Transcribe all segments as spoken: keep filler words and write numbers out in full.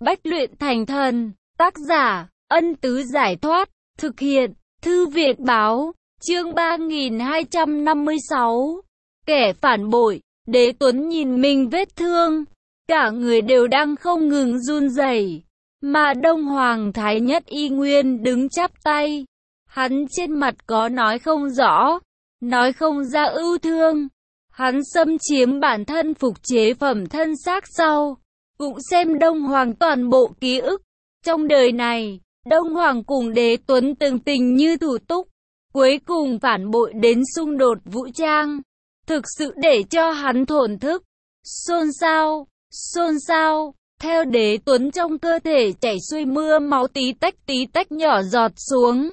Bách luyện thành thần. Tác giả, Ân Tứ Giải Thoát. Thực hiện, Thư Viện Báo. Chương ba nghìn hai trăm năm mươi sáu. Kẻ phản bội. Đế Tuấn nhìn mình vết thương. Cả người đều đang không ngừng run rẩy. Mà Đông Hoàng Thái Nhất y nguyên đứng chắp tay. Hắn trên mặt có nói không rõ, nói không ra ưu thương. Hắn xâm chiếm bản thân phục chế phẩm thân xác sau, cũng xem Đông Hoàng toàn bộ ký ức. Trong đời này, Đông Hoàng cùng Đế Tuấn từng tình như thủ túc, cuối cùng phản bội đến xung đột vũ trang, thực sự để cho hắn thổn thức. Xôn xao, xôn xao, theo Đế Tuấn trong cơ thể chảy xuôi mưa máu tí tách tí tách nhỏ giọt xuống.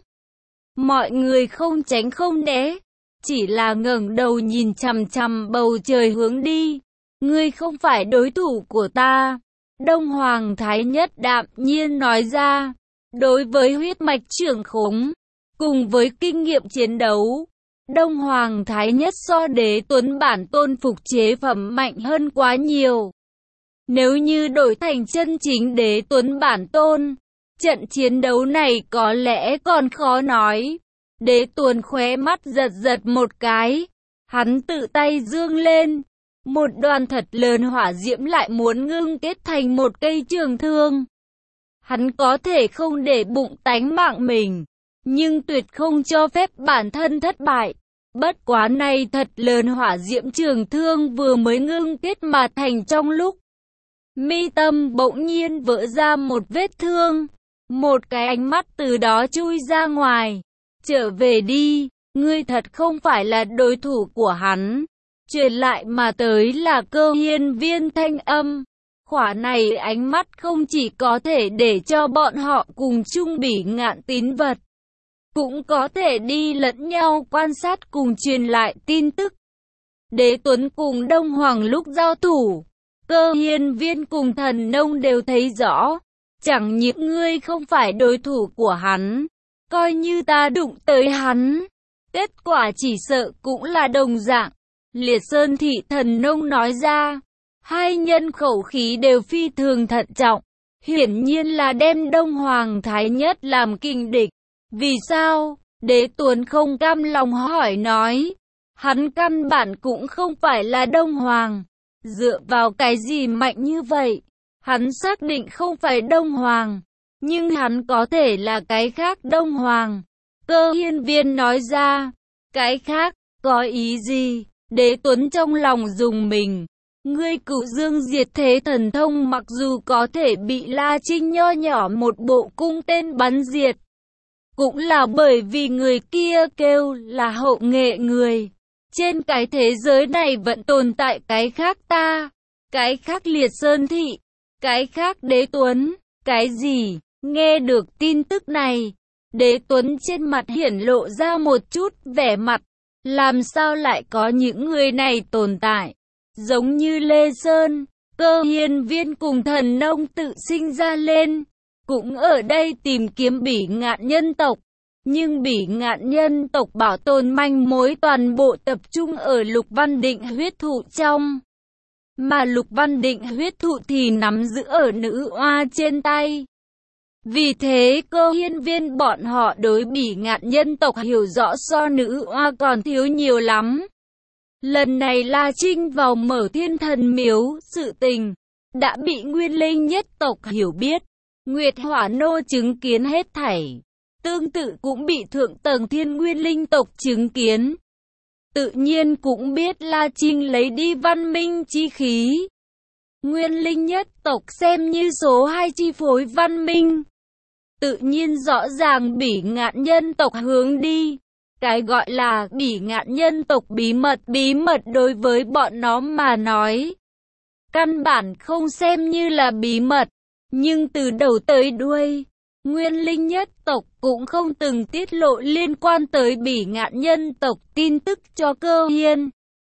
Mọi người không tránh không né, chỉ là ngẩng đầu nhìn chằm chằm bầu trời hướng đi. Ngươi không phải đối thủ của ta. Đông Hoàng Thái Nhất đạm nhiên nói ra. Đối với huyết mạch trưởng khống, cùng với kinh nghiệm chiến đấu, Đông Hoàng Thái Nhất so Đế Tuấn bản tôn phục chế phẩm mạnh hơn quá nhiều. Nếu như đổi thành chân chính Đế Tuấn bản tôn, trận chiến đấu này có lẽ còn khó nói. Đế Tuấn khóe mắt giật giật một cái. Hắn tự tay dương lên. Một đoàn thật lớn hỏa diễm lại muốn ngưng kết thành một cây trường thương. Hắn có thể không để bụng tánh mạng mình, nhưng tuyệt không cho phép bản thân thất bại. Bất quá này thật lớn hỏa diễm trường thương vừa mới ngưng kết mà thành trong lúc mi tâm bỗng nhiên vỡ ra một vết thương. Một cái ánh mắt từ đó chui ra ngoài. Trở về đi, ngươi thật không phải là đối thủ của hắn. Truyền lại mà tới là Cơ Hiên Viên thanh âm. Khỏa này ánh mắt không chỉ có thể để cho bọn họ cùng chung bỉ ngạn tín vật, cũng có thể đi lẫn nhau quan sát cùng truyền lại tin tức. Đế Tuấn cùng Đông Hoàng lúc giao thủ, Cơ Hiên Viên cùng Thần Nông đều thấy rõ. Chẳng những ngươi không phải đối thủ của hắn, coi như ta đụng tới hắn, kết quả chỉ sợ cũng là đồng dạng. Liệt Sơn Thị Thần Nông nói ra. Hai nhân khẩu khí đều phi thường thận trọng, hiển nhiên là đem Đông Hoàng Thái Nhất làm kình địch. Vì sao? Đế Tuấn không cam lòng hỏi nói. Hắn căn bản cũng không phải là Đông Hoàng. Dựa vào cái gì mạnh như vậy? Hắn xác định không phải Đông Hoàng, nhưng hắn có thể là cái khác Đông Hoàng. Cơ Hiên Viên nói ra. Cái khác, có ý gì? Đế Tuấn trong lòng dùng mình. Ngươi Cửu Dương Diệt Thế thần thông mặc dù có thể bị La Trinh nho nhỏ một bộ cung tên bắn diệt, cũng là bởi vì người kia kêu là hậu nghệ người. Trên cái thế giới này vẫn tồn tại cái khác ta, cái khác Liệt Sơn Thị, cái khác Đế Tuấn. Cái gì? Nghe được tin tức này, Đế Tuấn trên mặt hiển lộ ra một chút vẻ mặt. Làm sao lại có những người này tồn tại? Giống như Lê Sơn, Cơ Hiên Viên cùng Thần Nông tự sinh ra lên, cũng ở đây tìm kiếm bỉ ngạn nhân tộc. Nhưng bỉ ngạn nhân tộc bảo tồn manh mối toàn bộ tập trung ở Lục Văn Định huyết thụ trong. Mà Lục Văn Định huyết thụ thì nắm giữ ở nữ oa trên tay. Vì thế Cơ Hiên Viên bọn họ đối bỉ ngạn nhân tộc hiểu rõ so nữ oa còn thiếu nhiều lắm. Lần này La Trinh vào Mở Thiên Thần Miếu, sự tình đã bị Nguyên Linh nhất tộc hiểu biết. Nguyệt Hỏa Nô chứng kiến hết thảy, tương tự cũng bị thượng tầng Thiên Nguyên Linh tộc chứng kiến. Tự nhiên cũng biết La Trinh lấy đi văn minh chi khí. Nguyên Linh nhất tộc xem như số hai chi phối văn minh, tự nhiên rõ ràng bỉ ngạn nhân tộc hướng đi. Cái gọi là bỉ ngạn nhân tộc bí mật bí mật đối với bọn nó mà nói, căn bản không xem như là bí mật. Nhưng từ đầu tới đuôi, Nguyên Linh nhất tộc cũng không từng tiết lộ liên quan tới bỉ ngạn nhân tộc tin tức cho Cơ Hiên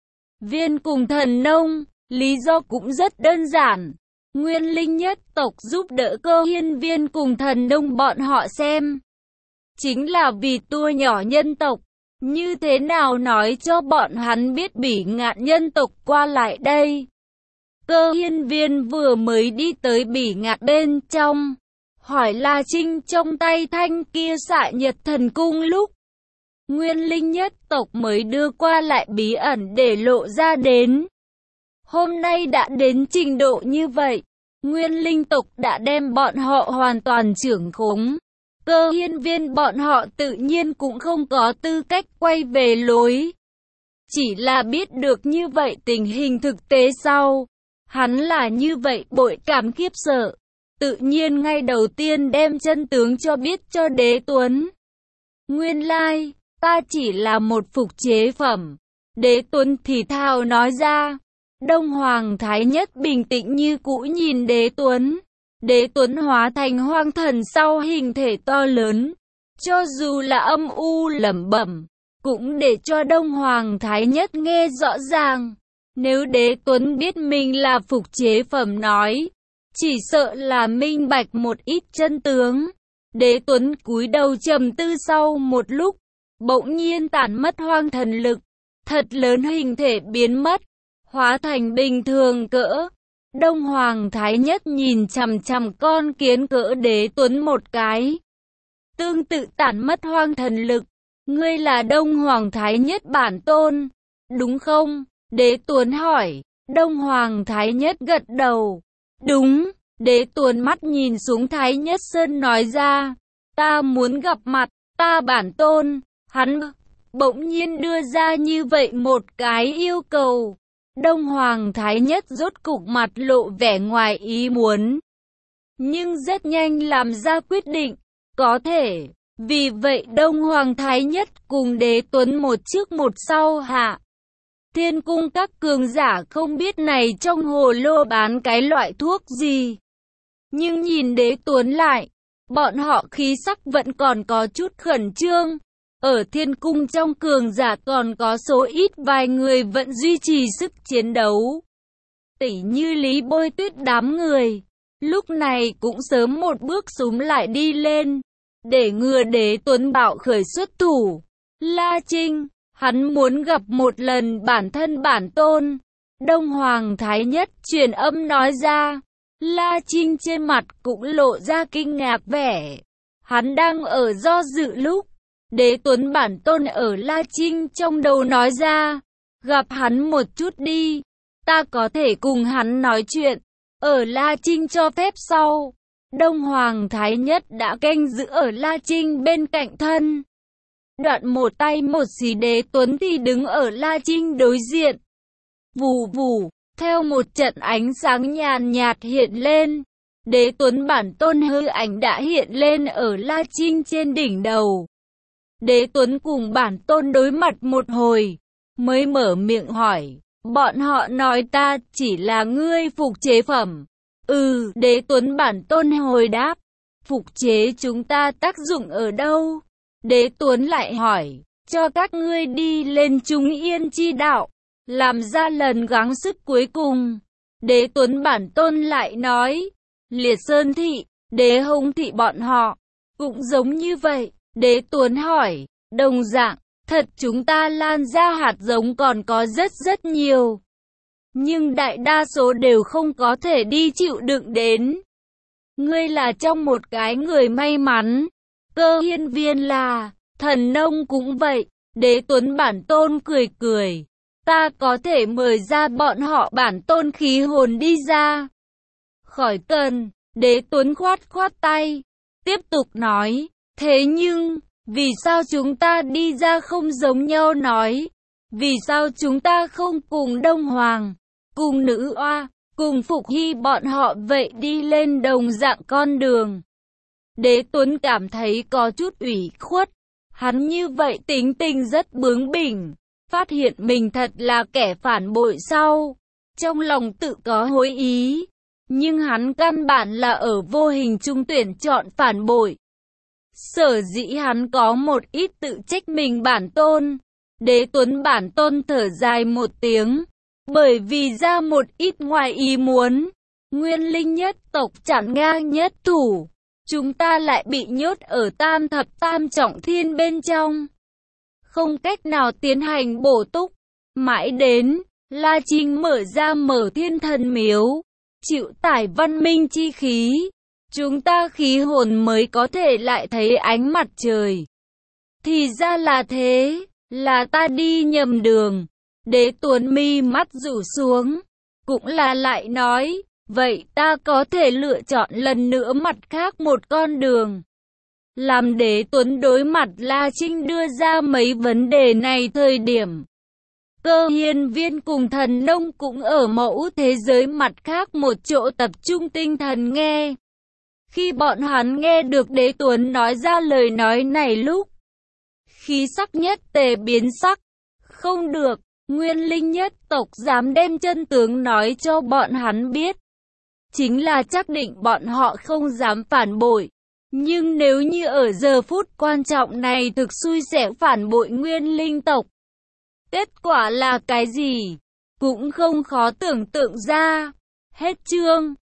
Viên cùng Thần Nông. Lý do cũng rất đơn giản. Nguyên Linh nhất tộc giúp đỡ Cơ Hiên Viên cùng Thần Nông bọn họ xem, chính là vì tua nhỏ nhân tộc. Như thế nào nói cho bọn hắn biết bỉ ngạn nhân tộc qua lại đây? Cơ hiên viên vừa mới đi tới bỉ ngạn bên trong, hỏi La Trinh trong tay thanh kia xạ nhật thần cung lúc Nguyên Linh nhất tộc mới đưa qua lại bí ẩn để lộ ra đến. Hôm nay đã đến trình độ như vậy, Nguyên Linh tộc đã đem bọn họ hoàn toàn trưởng khống. Cơ hiên viên bọn họ tự nhiên cũng không có tư cách quay về lối. Chỉ là biết được như vậy tình hình thực tế sau, hắn là như vậy bội cảm khiếp sợ. Tự nhiên ngay đầu tiên đem chân tướng cho biết cho Đế Tuấn. Nguyên lai, ta chỉ là một phục chế phẩm. Đế Tuấn thì thào nói ra. Đông Hoàng Thái Nhất bình tĩnh như cũ nhìn Đế Tuấn. Đế Tuấn hóa thành hoang thần sau hình thể to lớn. Cho dù là âm u lẩm bẩm, cũng để cho Đông Hoàng Thái Nhất nghe rõ ràng. Nếu Đế Tuấn biết mình là phục chế phẩm nói, chỉ sợ là minh bạch một ít chân tướng. Đế Tuấn cúi đầu trầm tư sau một lúc, bỗng nhiên tản mất hoang thần lực, thật lớn hình thể biến mất, hóa thành bình thường cỡ. Đông Hoàng Thái Nhất nhìn chằm chằm con kiến cỡ Đế Tuấn một cái. Tương tự tản mất hoang thần lực, ngươi là Đông Hoàng Thái Nhất bản tôn, đúng không? Đế Tuấn hỏi. Đông Hoàng Thái Nhất gật đầu. Đúng. Đế Tuấn mắt nhìn xuống Thái Nhất Sơn nói ra. Ta muốn gặp mặt, ta bản tôn. Hắn bỗng nhiên đưa ra như vậy một cái yêu cầu. Đông Hoàng Thái Nhất rốt cục mặt lộ vẻ ngoài ý muốn, nhưng rất nhanh làm ra quyết định. Có thể. Vì vậy Đông Hoàng Thái Nhất cùng Đế Tuấn một trước một sau hạ Thiên cung các cường giả không biết này trong hồ lô bán cái loại thuốc gì. Nhưng nhìn Đế Tuấn lại, bọn họ khí sắc vẫn còn có chút khẩn trương. Ở thiên cung trong cường giả còn có số ít vài người vẫn duy trì sức chiến đấu. Tỉ như Lý Bôi Tuyết đám người, lúc này cũng sớm một bước xúm lại đi lên, để ngừa Đế Tuấn bạo khởi xuất thủ. La Trinh, hắn muốn gặp một lần bản thân bản tôn. Đông Hoàng Thái Nhất truyền âm nói ra. La Trinh trên mặt cũng lộ ra kinh ngạc vẻ. Hắn đang ở do dự lúc Đế Tuấn bản tôn ở La Trinh trong đầu nói ra. Gặp hắn một chút đi, ta có thể cùng hắn nói chuyện. Ở La Trinh cho phép sau, Đông Hoàng Thái Nhất đã canh giữ ở La Trinh bên cạnh thân. Đoạn một tay một xí Đế Tuấn thì đứng ở La Trinh đối diện. Vù vù, theo một trận ánh sáng nhàn nhạt hiện lên, Đế Tuấn bản tôn hư ảnh đã hiện lên ở La Trinh trên đỉnh đầu. Đế Tuấn cùng bản tôn đối mặt một hồi, mới mở miệng hỏi, bọn họ nói ta chỉ là ngươi phục chế phẩm. Ừ, Đế Tuấn bản tôn hồi đáp, phục chế chúng ta tác dụng ở đâu? Đế Tuấn lại hỏi, cho các ngươi đi lên Trung Yên chi đạo, làm ra lần gắng sức cuối cùng. Đế Tuấn bản tôn lại nói, Liệt Sơn Thị, Đế Hồng Thị bọn họ, cũng giống như vậy. Đế Tuấn hỏi, đồng dạng, thật chúng ta lan ra hạt giống còn có rất rất nhiều. Nhưng đại đa số đều không có thể đi chịu đựng đến. Ngươi là trong một cái người may mắn. Cơ hiên viên là, thần nông cũng vậy. Đế Tuấn bản tôn cười cười. Ta có thể mời ra bọn họ bản tôn khí hồn đi ra. Khỏi cần. Đế Tuấn khoát khoát tay. Tiếp tục nói. Thế nhưng, vì sao chúng ta đi ra không giống nhau nói? Vì sao chúng ta không cùng Đông Hoàng, cùng Nữ Oa, cùng Phục Hy bọn họ vậy đi lên đồng dạng con đường? Đế Tuấn cảm thấy có chút ủy khuất. Hắn như vậy tính tình rất bướng bỉnh. Phát hiện mình thật là kẻ phản bội sau. Trong lòng tự có hối ý. Nhưng hắn căn bản là ở vô hình trung tuyển chọn phản bội. Sở dĩ hắn có một ít tự trách mình bản tôn. Đế Tuấn bản tôn thở dài một tiếng. Bởi vì ra một ít ngoài ý muốn. Nguyên Linh nhất tộc chặn ngang nhất thủ. Chúng ta lại bị nhốt ở tam thập tam trọng thiên bên trong. Không cách nào tiến hành bổ túc. Mãi đến, La Trinh mở ra Mở Thiên Thần Miếu, chịu tải văn minh chi khí. Chúng ta khí hồn mới có thể lại thấy ánh mặt trời. Thì ra là thế, là ta đi nhầm đường. Đế Tuấn mi mắt rủ xuống, cũng là lại nói, vậy ta có thể lựa chọn lần nữa mặt khác một con đường. Làm Đế Tuấn đối mặt La Trinh đưa ra mấy vấn đề này thời điểm, Cơ Hiên Viên cùng Thần Nông cũng ở mẫu thế giới mặt khác một chỗ tập trung tinh thần nghe. Khi bọn hắn nghe được Đế Tuấn nói ra lời nói này lúc, khí sắc nhất tề biến sắc. Không được, Nguyên Linh nhất tộc dám đem chân tướng nói cho bọn hắn biết. Chính là chắc định bọn họ không dám phản bội. Nhưng nếu như ở giờ phút quan trọng này thực xui sẽ phản bội Nguyên Linh tộc, kết quả là cái gì? Cũng không khó tưởng tượng ra. Hết chương.